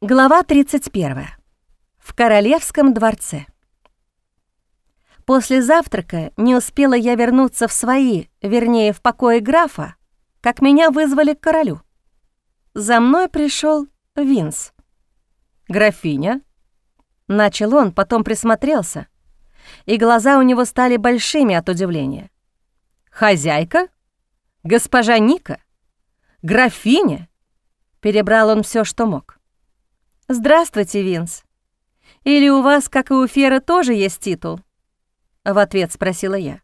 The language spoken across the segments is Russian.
Глава 31. В королевском дворце. После завтрака не успела я вернуться в свои, вернее, в покои графа, как меня вызвали к королю. За мной пришел Винс. «Графиня?» — начал он, потом присмотрелся, и глаза у него стали большими от удивления. «Хозяйка? Госпожа Ника? Графиня?» — перебрал он все, что мог. «Здравствуйте, Винс. Или у вас, как и у Феры, тоже есть титул?» — в ответ спросила я.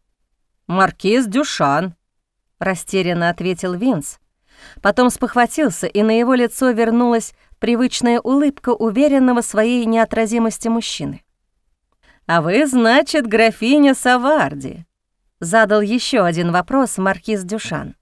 «Маркиз Дюшан», — растерянно ответил Винс. Потом спохватился, и на его лицо вернулась привычная улыбка уверенного в своей неотразимости мужчины. «А вы, значит, графиня Саварди?» — задал еще один вопрос маркиз Дюшан.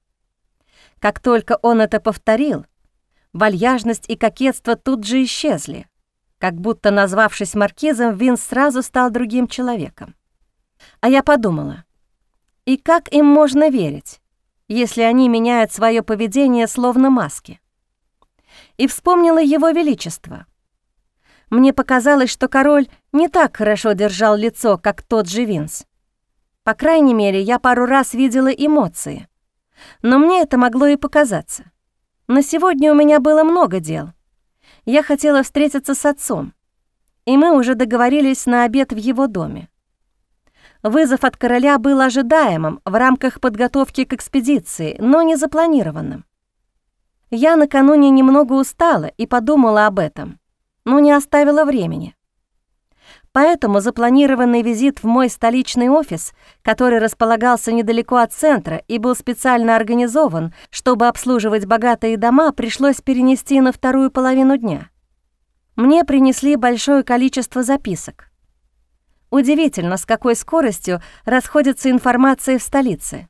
Как только он это повторил, вальяжность и кокетство тут же исчезли. Как будто, назвавшись маркизом, Винс сразу стал другим человеком. А я подумала, и как им можно верить, если они меняют свое поведение словно маски? И вспомнила его величество. Мне показалось, что король не так хорошо держал лицо, как тот же Винс. По крайней мере, я пару раз видела эмоции. Но мне это могло и показаться. На сегодня у меня было много дел. Я хотела встретиться с отцом, и мы уже договорились на обед в его доме. Вызов от короля был ожидаемым в рамках подготовки к экспедиции, но не запланированным. Я накануне немного устала и подумала об этом, но не оставила времени. Поэтому запланированный визит в мой столичный офис, который располагался недалеко от центра и был специально организован, чтобы обслуживать богатые дома, пришлось перенести на вторую половину дня. Мне принесли большое количество записок. Удивительно, с какой скоростью расходится информация в столице.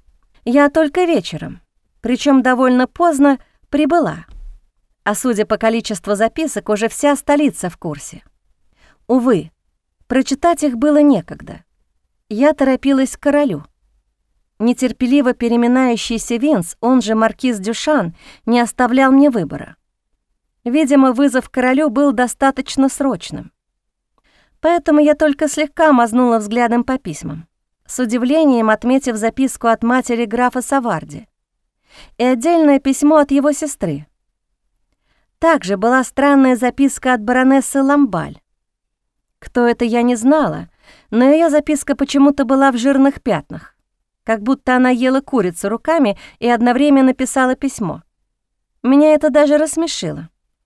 Я только вечером, причем довольно поздно, прибыла. А судя по количеству записок, уже вся столица в курсе. Увы, прочитать их было некогда. Я торопилась к королю. Нетерпеливо переминающийся Винс, он же маркиз Дюшан, не оставлял мне выбора. Видимо, вызов к королю был достаточно срочным. Поэтому я только слегка мазнула взглядом по письмам, с удивлением отметив записку от матери графа Саварди и отдельное письмо от его сестры. Также была странная записка от баронессы Ламбаль. Кто это, я не знала, но ее записка почему-то была в жирных пятнах, как будто она ела курицу руками и одновременно писала письмо. Меня это даже рассмешило.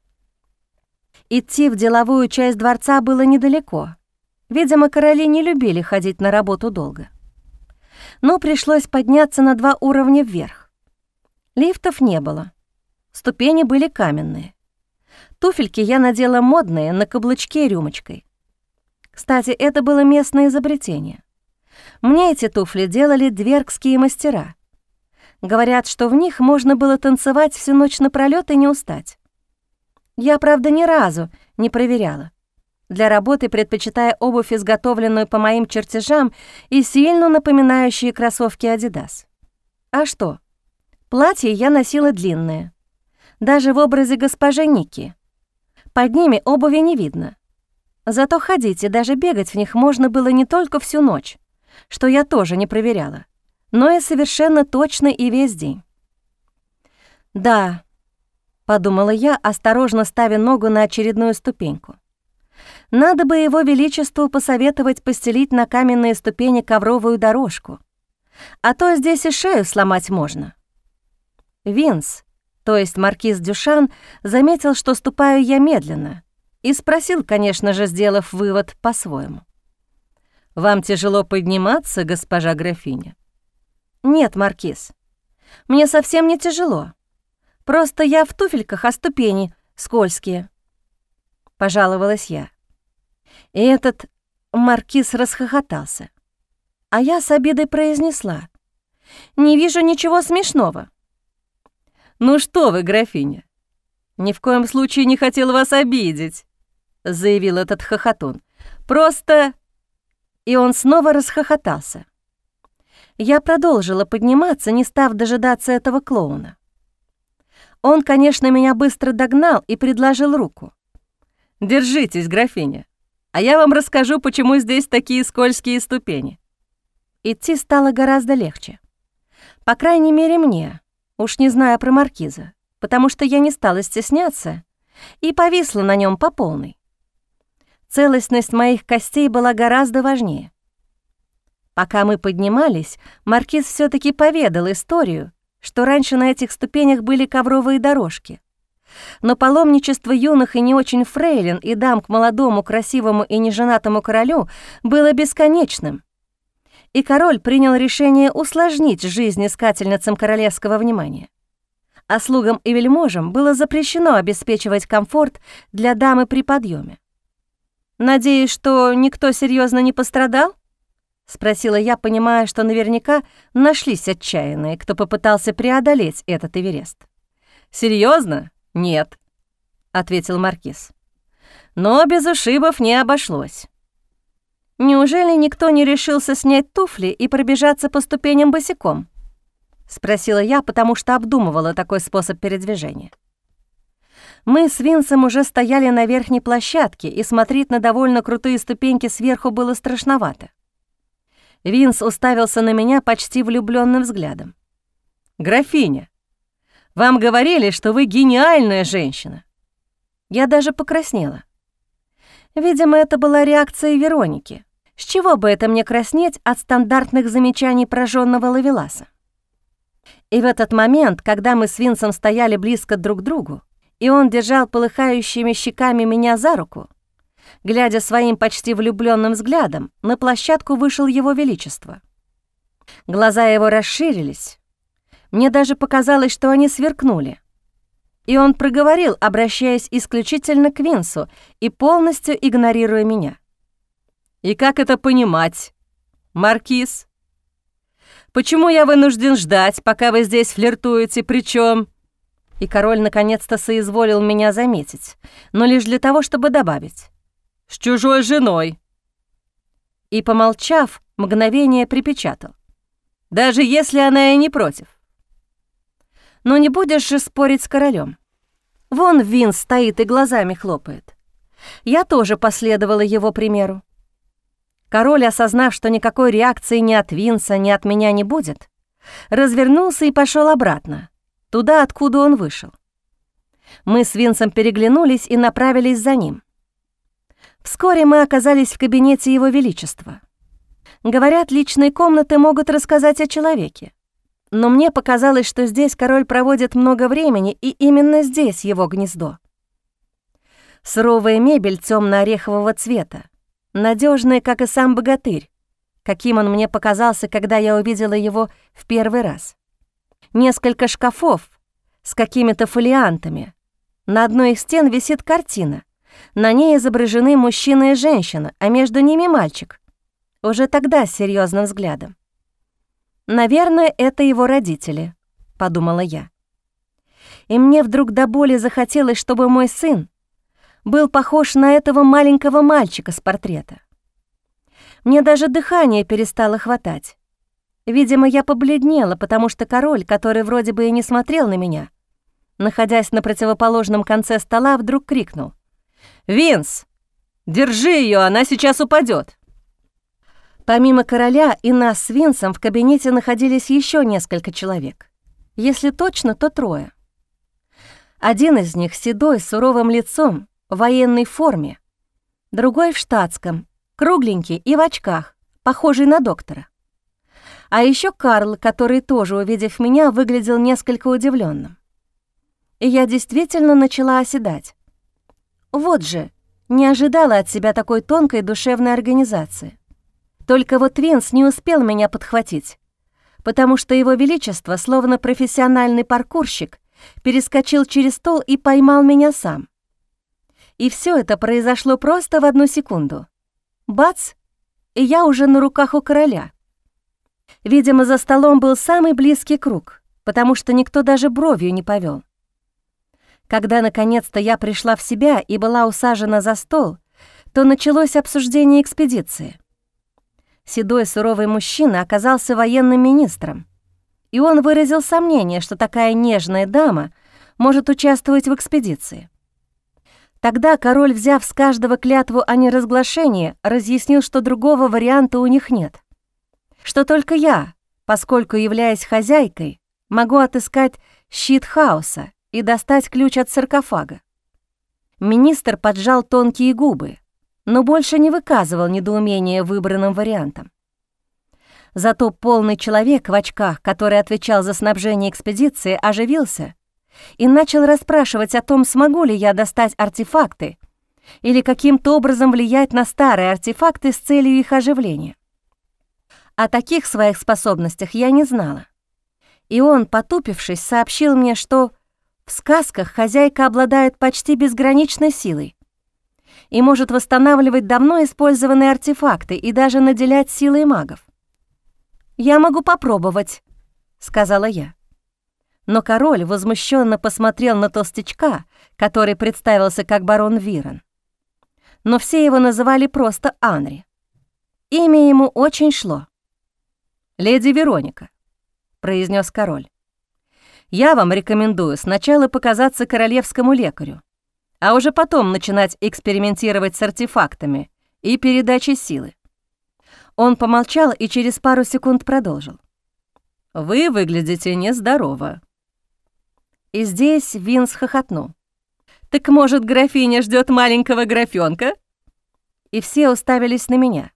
Идти в деловую часть дворца было недалеко. Видимо, короли не любили ходить на работу долго. Но пришлось подняться на 2 уровня вверх. Лифтов не было. Ступени были каменные. Туфельки я надела модные, на каблучке рюмочкой. Кстати, это было местное изобретение. Мне эти туфли делали двергские мастера. Говорят, что в них можно было танцевать всю ночь напролёт и не устать. Я, правда, ни разу не проверяла. Для работы предпочитая обувь, изготовленную по моим чертежам и сильно напоминающие кроссовки Adidas. А что? Платье я носила длинное. Даже в образе госпожи Ники. Под ними обуви не видно. Зато ходить и даже бегать в них можно было не только всю ночь, что я тоже не проверяла, но и совершенно точно и весь день. «Да», — подумала я, осторожно ставя ногу на очередную ступеньку. «Надо бы его величеству посоветовать постелить на каменные ступени ковровую дорожку, а то здесь и шею сломать можно». Винс, то есть маркиз Дюшан, заметил, что ступаю я медленно, и спросил, конечно же, сделав вывод по-своему. «Вам тяжело подниматься, госпожа графиня?» «Нет, маркиз, мне совсем не тяжело. Просто я в туфельках, а ступени скользкие», — пожаловалась я. И этот маркиз расхохотался. А я с обидой произнесла: «Не вижу ничего смешного». «Ну что вы, графиня, ни в коем случае не хотел вас обидеть», — заявил этот хохотун. «Просто...» И он снова расхохотался. Я продолжила подниматься, не став дожидаться этого клоуна. Он, конечно, меня быстро догнал и предложил руку. «Держитесь, графиня, а я вам расскажу, почему здесь такие скользкие ступени». Идти стало гораздо легче. По крайней мере, мне, уж не знаю про маркиза, потому что я не стала стесняться и повисла на нем по полной. Целостность моих костей была гораздо важнее. Пока мы поднимались, маркиз все таки поведал историю, что раньше на этих ступенях были ковровые дорожки. Но паломничество юных и не очень фрейлин и дам к молодому, красивому и неженатому королю было бесконечным. И король принял решение усложнить жизнь искательницам королевского внимания. А слугам и вельможам было запрещено обеспечивать комфорт для дамы при подъеме. «Надеюсь, что никто серьезно не пострадал?» — спросила я, понимая, что наверняка нашлись отчаянные, кто попытался преодолеть этот Эверест. «Серьезно? Нет», — ответил маркиз. «Но без ушибов не обошлось». «Неужели никто не решился снять туфли и пробежаться по ступеням босиком?» — спросила я, потому что обдумывала такой способ передвижения. Мы с Винсом уже стояли на верхней площадке, и смотреть на довольно крутые ступеньки сверху было страшновато. Винс уставился на меня почти влюблённым взглядом. «Графиня, вам говорили, что вы гениальная женщина». Я даже покраснела. Видимо, это была реакция Вероники. С чего бы это мне краснеть от стандартных замечаний прожжённого ловеласа? И в этот момент, когда мы с Винсом стояли близко друг к другу, и он держал полыхающими щеками меня за руку, глядя своим почти влюблённым взглядом, на площадку вышел его величество. Глаза его расширились. Мне даже показалось, что они сверкнули. И он проговорил, обращаясь исключительно к Винсу и полностью игнорируя меня. «И как это понимать, маркиз? Почему я вынужден ждать, пока вы здесь флиртуете, причём...» И король наконец-то соизволил меня заметить, но лишь для того, чтобы добавить: «С чужой женой». И, помолчав, мгновение припечатал: «Даже если она и не против». Но не будешь же спорить с королем. Вон Винс стоит и глазами хлопает. Я тоже последовала его примеру. Король, осознав, что никакой реакции ни от Винса, ни от меня не будет, развернулся и пошел обратно, туда, откуда он вышел. Мы с Винсом переглянулись и направились за ним. Вскоре мы оказались в кабинете Его Величества. Говорят, личные комнаты могут рассказать о человеке. Но мне показалось, что здесь король проводит много времени, и именно здесь его гнездо. Суровая мебель тёмно-орехового цвета, надёжная, как и сам богатырь, каким он мне показался, когда я увидела его в первый раз. Несколько шкафов с какими-то фолиантами. На одной из стен висит картина. На ней изображены мужчина и женщина, а между ними мальчик. Уже тогда с серьёзным взглядом. «Наверное, это его родители», — подумала я. И мне вдруг до боли захотелось, чтобы мой сын был похож на этого маленького мальчика с портрета. Мне даже дыхание перестало хватать. Видимо, я побледнела, потому что король, который вроде бы и не смотрел на меня, находясь на противоположном конце стола, вдруг крикнул: «Винс, держи её, она сейчас упадёт!» Помимо короля и нас с Винсом в кабинете находились ещё несколько человек. Если точно, то 3. Один из них седой, с суровым лицом, в военной форме, другой в штатском, кругленький и в очках, похожий на доктора. А ещё Карл, который тоже, увидев меня, выглядел несколько удивлённым. И я действительно начала оседать. Вот же, не ожидала от себя такой тонкой душевной организации. Только вот Винс не успел меня подхватить, потому что его величество, словно профессиональный паркурщик, перескочил через стол и поймал меня сам. И всё это произошло просто в 1 секунду. Бац! И я уже на руках у короля. Видимо, за столом был самый близкий круг, потому что никто даже бровью не повёл. Когда наконец-то я пришла в себя и была усажена за стол, то началось обсуждение экспедиции. Седой суровый мужчина оказался военным министром, и он выразил сомнение, что такая нежная дама может участвовать в экспедиции. Тогда король, взяв с каждого клятву о неразглашении, разъяснил, что другого варианта у них нет. Что только я, поскольку, являясь хозяйкой, могу отыскать щит хаоса и достать ключ от саркофага. Министр поджал тонкие губы, но больше не выказывал недоумения выбранным вариантом. Зато полный человек в очках, который отвечал за снабжение экспедиции, оживился и начал расспрашивать о том, смогу ли я достать артефакты или каким-то образом влиять на старые артефакты с целью их оживления. О таких своих способностях я не знала. И он, потупившись, сообщил мне, что в сказках хозяйка обладает почти безграничной силой и может восстанавливать давно использованные артефакты и даже наделять силой магов. «Я могу попробовать», — сказала я. Но король возмущенно посмотрел на толстячка, который представился как барон Вирон. Но все его называли просто Анри. Имя ему очень шло. «Леди Вероника», — произнес король, — «я вам рекомендую сначала показаться королевскому лекарю, а уже потом начинать экспериментировать с артефактами и передачей силы». Он помолчал и через пару секунд продолжил. «Вы выглядите нездорово». И здесь Винс хохотнул. «Так, может, графиня ждет маленького графёнка?» И все уставились на меня.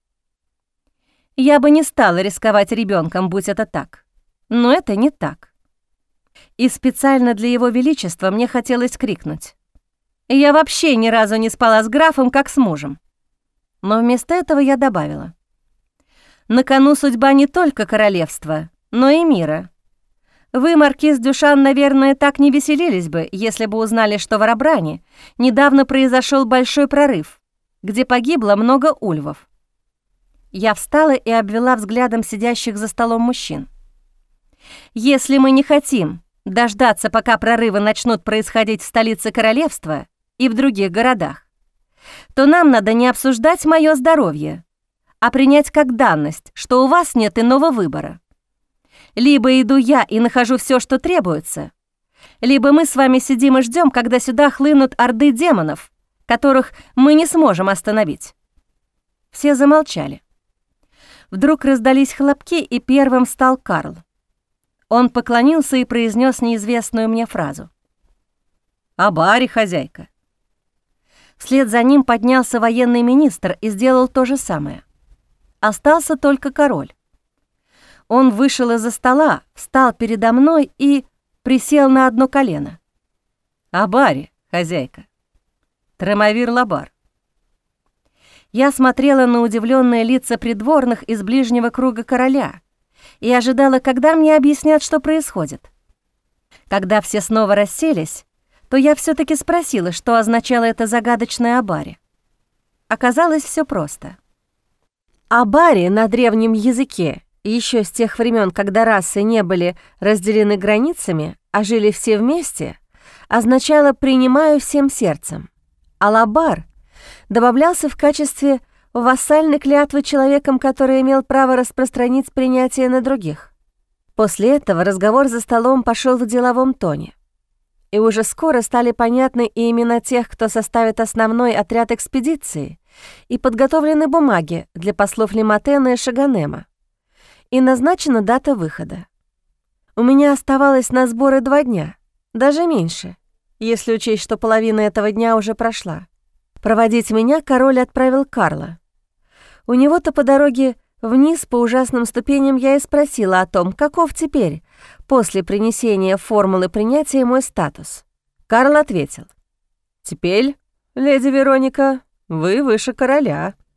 Я бы не стала рисковать ребенком, будь это так. Но это не так. И специально для его величества мне хотелось крикнуть: «Я вообще ни разу не спала с графом, как с мужем». Но вместо этого я добавила: «На кону судьба не только королевства, но и мира. Вы, маркиз Дюшан, наверное, так не веселились бы, если бы узнали, что в Арабране недавно произошел большой прорыв, где погибло много ульвов». Я встала и обвела взглядом сидящих за столом мужчин. «Если мы не хотим дождаться, пока прорывы начнут происходить в столице королевства и в других городах, то нам надо не обсуждать мое здоровье, а принять как данность, что у вас нет иного выбора. Либо иду я и нахожу все, что требуется, либо мы с вами сидим и ждем, когда сюда хлынут орды демонов, которых мы не сможем остановить». Все замолчали. Вдруг раздались хлопки, и первым встал Карл. Он поклонился и произнес неизвестную мне фразу. «Абари, хозяйка». Вслед за ним поднялся военный министр и сделал то же самое. Остался только король. Он вышел из-за стола, встал передо мной и присел на одно колено. «Абари, хозяйка. Тремавир Лабар». Я смотрела на удивленные лица придворных из ближнего круга короля и ожидала, когда мне объяснят, что происходит. Когда все снова расселись, то я все-таки спросила, что означало это загадочное «абари». Оказалось, все просто. «Абари» на древнем языке, еще с тех времен, когда расы не были разделены границами, а жили все вместе, означало «принимаю всем сердцем», а «лабар» добавлялся в качестве вассальной клятвы человеком, который имел право распространить принятие на других. После этого разговор за столом пошел в деловом тоне. И уже скоро стали понятны и имена тех, кто составит основной отряд экспедиции, и подготовлены бумаги для послов Лиматена и Шаганема. И назначена дата выхода. У меня оставалось на сборы 2 дня, даже меньше, если учесть, что половина этого дня уже прошла. Проводить меня король отправил Карла. У него-то по дороге вниз по ужасным ступеням я и спросила о том, каков теперь, после принесения формулы принятия, мой статус. Карл ответил: «Теперь, леди Вероника, вы выше короля».